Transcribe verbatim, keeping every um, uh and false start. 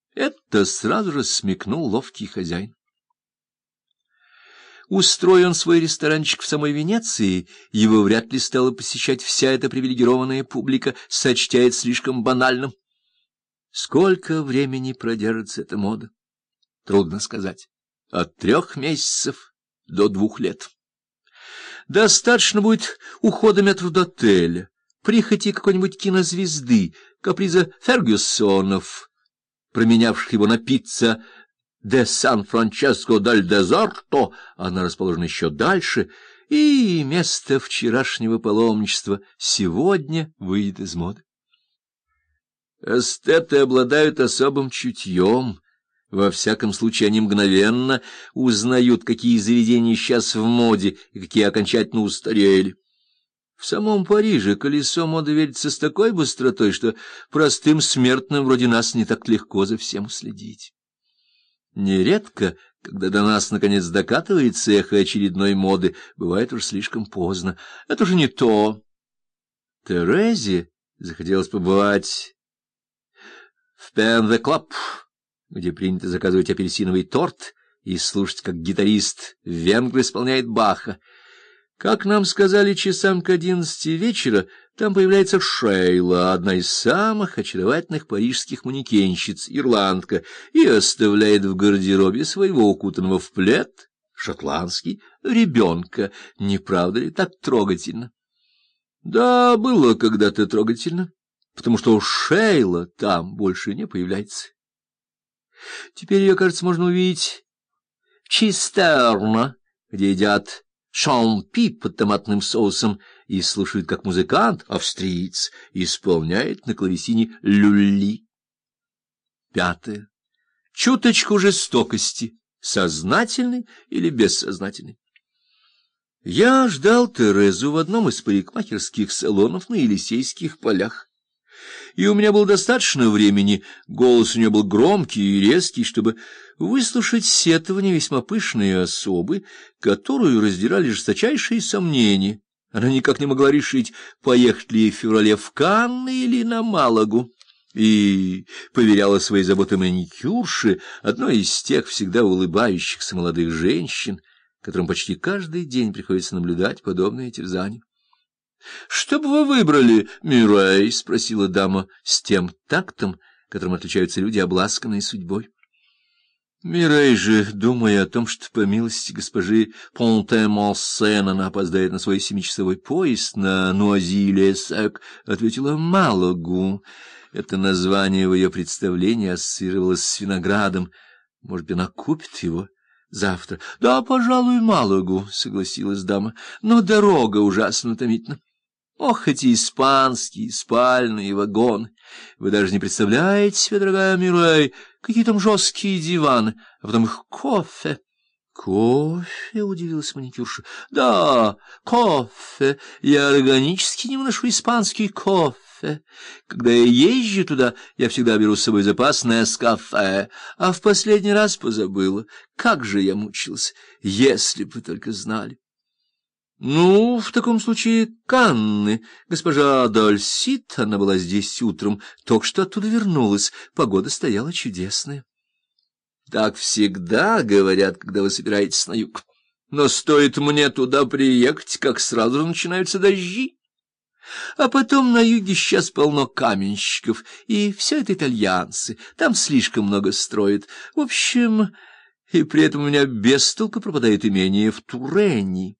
Это сразу же смекнул ловкий хозяин. Устроил он свой ресторанчик в самой Венеции, его вряд ли стала посещать вся эта привилегированная публика, сочтя это слишком банальным. Сколько времени продержится эта мода? Трудно сказать. От трех месяцев до двух лет. Достаточно будет ухода метрдотеля, прихоти какой-нибудь кинозвезды, каприза Фергюсонов, променявших его на пицца де Сан-Франческо-даль-Дезорто, она расположена еще дальше, и место вчерашнего паломничества сегодня выйдет из моды. Эстеты обладают особым чутьем. Во всяком случае, они мгновенно узнают, какие заведения сейчас в моде и какие окончательно устарели. В самом Париже колесо моды вертится с такой быстротой, что простым смертным вроде нас не так легко за всем уследить. Нередко, когда до нас наконец докатывается эхо очередной моды, бывает уж слишком поздно. Это уже не то. Терезе захотелось побывать в Пен-де-Клаб, где принято заказывать апельсиновый торт и слушать, как гитарист Венгр исполняет Баха. Как нам сказали, часам к одиннадцати вечера там появляется Шейла, одна из самых очаровательных парижских манекенщиц, ирландка, и оставляет в гардеробе своего укутанного в плед шотландский ребенка. Не правда ли так трогательно? Да, было когда-то трогательно, потому что Шейла там больше не появляется. Теперь ее, кажется, можно увидеть в Чистерна, где едят шампи под томатным соусом и слушают, как музыкант, австриец, исполняет на клавесине люлли. Пятое. Чуточку жестокости, сознательной или бессознательной. Я ждал Терезу в одном из парикмахерских салонов на Елисейских полях. И у меня было достаточно времени, голос у нее был громкий и резкий, чтобы выслушать сетование весьма пышной особы, которую раздирали жесточайшие сомнения. Она никак не могла решить, поехать ли в феврале в Канны или на Малагу, и поверяла свои заботы маникюрше, одной из тех всегда улыбающихся молодых женщин, которым почти каждый день приходится наблюдать подобные терзания. — Что бы вы выбрали, Мюррей? — спросила дама с тем тактом, которым отличаются люди, обласканные судьбой. Мюррей же, думая о том, что, по милости госпожи Понте-Монсен, она опоздает на свой семичасовой поезд на Нуази-ле-Сек, ответила «Малагу». Это название в ее представлении ассоциировалось с виноградом. Может быть, она купит его завтра? — Да, пожалуй, Малагу, — согласилась дама, — но дорога ужасно утомительна. Ох, эти испанские спальные вагоны! Вы даже не представляете себе, дорогая Мюррей, какие там жесткие диваны, а потом их кофе. — Кофе? — удивилась маникюрша. — Да, кофе. Я органически не выношу испанский кофе. Когда я езжу туда, я всегда беру с собой запас Нескафе, а в последний раз позабыла. Как же я мучилась, если бы вы только знали. — Ну, в таком случае Канны. Госпожа Дольсит, она была здесь утром, только что оттуда вернулась. Погода стояла чудесная. — Так всегда говорят, когда вы собираетесь на юг. Но стоит мне туда приехать, как сразу начинаются дожди. А потом на юге сейчас полно каменщиков, и все это итальянцы. Там слишком много строят. В общем, и при этом у меня без толку пропадает имение в Турене.